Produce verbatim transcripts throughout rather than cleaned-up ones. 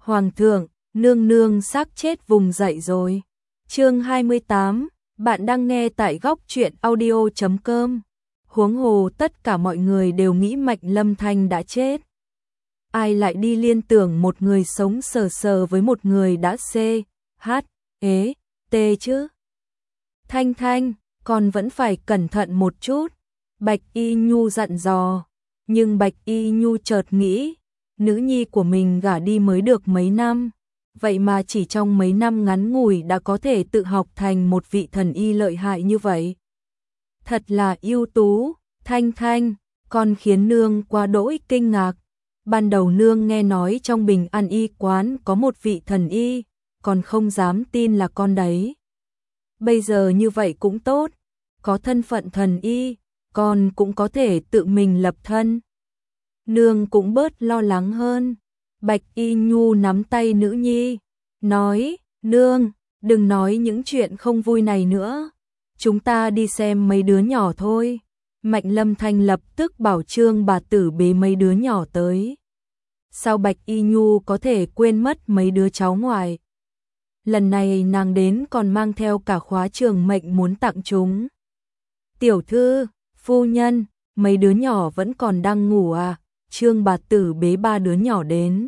Hoàng thượng, nương nương xác chết vùng dậy rồi. Chương hai mươi tám, bạn đang nghe tại góc truyện audio chấm com. Huống hồ tất cả mọi người đều nghĩ Mạnh Lâm Thanh đã chết. Ai lại đi liên tưởng một người sống sờ sờ với một người đã C, H, ế, T chứ? Thanh Thanh, con vẫn phải cẩn thận một chút. Bạch Y Nhu dặn dò. Nhưng Bạch Y Nhu chợt nghĩ, nữ nhi của mình gả đi mới được mấy năm. Vậy mà chỉ trong mấy năm ngắn ngủi đã có thể tự học thành một vị thần y lợi hại như vậy. Thật là ưu tú, Thanh Thanh, con khiến nương quá đỗi kinh ngạc. Ban đầu nương nghe nói trong Bình An y quán có một vị thần y, còn không dám tin là con đấy. Bây giờ như vậy cũng tốt, có thân phận thần y, con cũng có thể tự mình lập thân. Nương cũng bớt lo lắng hơn. Bạch Y Nhu nắm tay nữ nhi, nói, nương, đừng nói những chuyện không vui này nữa. Chúng ta đi xem mấy đứa nhỏ thôi. Mạnh Lâm Thanh lập tức bảo Trương bà tử bế mấy đứa nhỏ tới. Sao Bạch Y Nhu có thể quên mất mấy đứa cháu ngoại? Lần này nàng đến còn mang theo cả khóa trường mệnh muốn tặng chúng. Tiểu thư, phu nhân, mấy đứa nhỏ vẫn còn đang ngủ à? Trương bà tử bế ba đứa nhỏ đến.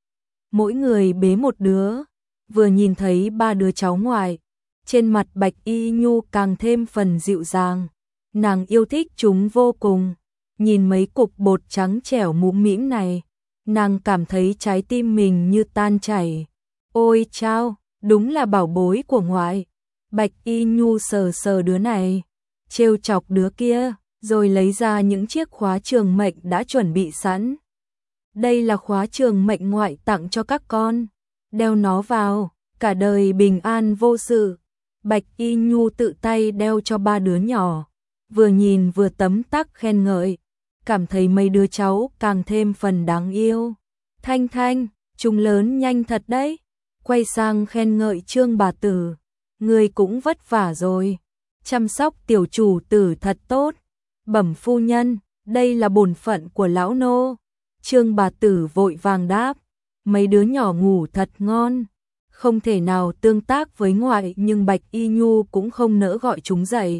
Mỗi người bế một đứa. Vừa nhìn thấy ba đứa cháu ngoại, trên mặt Bạch Y Nhu càng thêm phần dịu dàng. Nàng yêu thích chúng vô cùng. Nhìn mấy cục bột trắng trẻo mũm mĩm này, nàng cảm thấy trái tim mình như tan chảy. Ôi chao, đúng là bảo bối của ngoại. Bạch Y Nhu sờ sờ đứa này, trêu chọc đứa kia, rồi lấy ra những chiếc khóa trường mệnh đã chuẩn bị sẵn. Đây là khóa trường mệnh ngoại tặng cho các con. Đeo nó vào, cả đời bình an vô sự. Bạch Y Nhu tự tay đeo cho ba đứa nhỏ. Vừa nhìn vừa tấm tắc khen ngợi. Cảm thấy mấy đứa cháu càng thêm phần đáng yêu. Thanh Thanh, chúng lớn nhanh thật đấy. Quay sang khen ngợi Trương bà tử. Người cũng vất vả rồi. Chăm sóc tiểu chủ tử thật tốt. Bẩm phu nhân, đây là bổn phận của lão nô. Trương bà tử vội vàng đáp. Mấy đứa nhỏ ngủ thật ngon. Không thể nào tương tác với ngoại, nhưng Bạch Y Nhu cũng không nỡ gọi chúng dậy.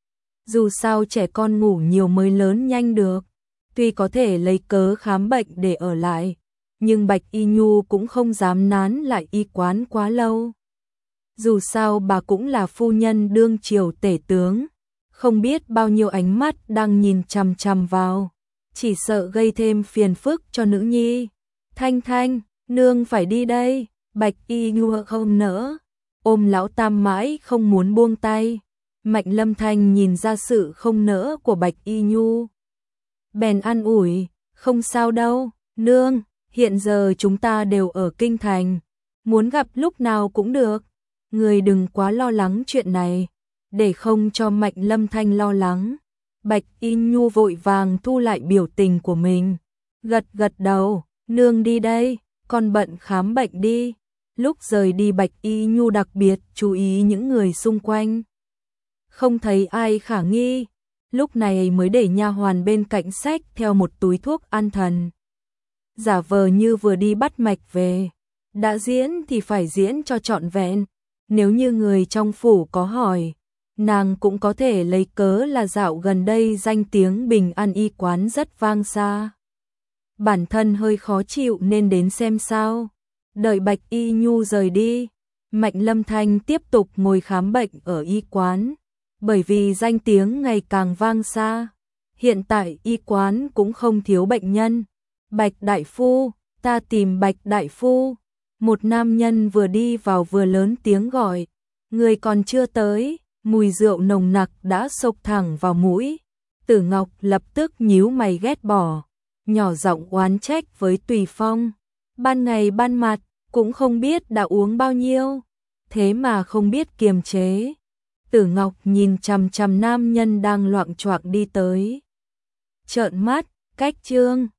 Dù sao trẻ con ngủ nhiều mới lớn nhanh được. Tuy có thể lấy cớ khám bệnh để ở lại, nhưng Bạch Y Nhu cũng không dám nán lại y quán quá lâu. Dù sao bà cũng là phu nhân đương triều tể tướng, không biết bao nhiêu ánh mắt đang nhìn chằm chằm vào, chỉ sợ gây thêm phiền phức cho nữ nhi. Thanh Thanh, nương phải đi đây. Bạch Y Nhu không nỡ, ôm lão tam mãi không muốn buông tay. Mạnh Lâm Thanh nhìn ra sự không nỡ của Bạch Y Nhu, bèn an ủi, không sao đâu, nương, hiện giờ chúng ta đều ở kinh thành, muốn gặp lúc nào cũng được. Người đừng quá lo lắng chuyện này, để không cho Mạnh Lâm Thanh lo lắng. Bạch Y Nhu vội vàng thu lại biểu tình của mình, gật gật đầu, nương đi đây, con bận khám bệnh đi. Lúc rời đi Bạch Y Nhu đặc biệt chú ý những người xung quanh. Không thấy ai khả nghi, lúc này mới để nha hoàn bên cạnh xách theo một túi thuốc an thần. Giả vờ như vừa đi bắt mạch về, đã diễn thì phải diễn cho trọn vẹn. Nếu như người trong phủ có hỏi, nàng cũng có thể lấy cớ là dạo gần đây danh tiếng Bình An y quán rất vang xa. Bản thân hơi khó chịu nên đến xem sao. Đợi Bạch Y Nhu rời đi, Mạnh Lâm Thanh tiếp tục ngồi khám bệnh ở y quán, bởi vì danh tiếng ngày càng vang xa. Hiện tại y quán cũng không thiếu bệnh nhân. Bạch đại phu, ta tìm Bạch đại phu. Một nam nhân vừa đi vào vừa lớn tiếng gọi, người còn chưa tới, mùi rượu nồng nặc đã xộc thẳng vào mũi. Tử Ngọc lập tức nhíu mày ghét bỏ, nhỏ giọng oán trách với Tùy Phong. Ban ngày ban mặt, cũng không biết đã uống bao nhiêu, thế mà không biết kiềm chế. Tử Ngọc nhìn chằm chằm nam nhân đang loạng choạng đi tới, trợn mắt, cách Trương,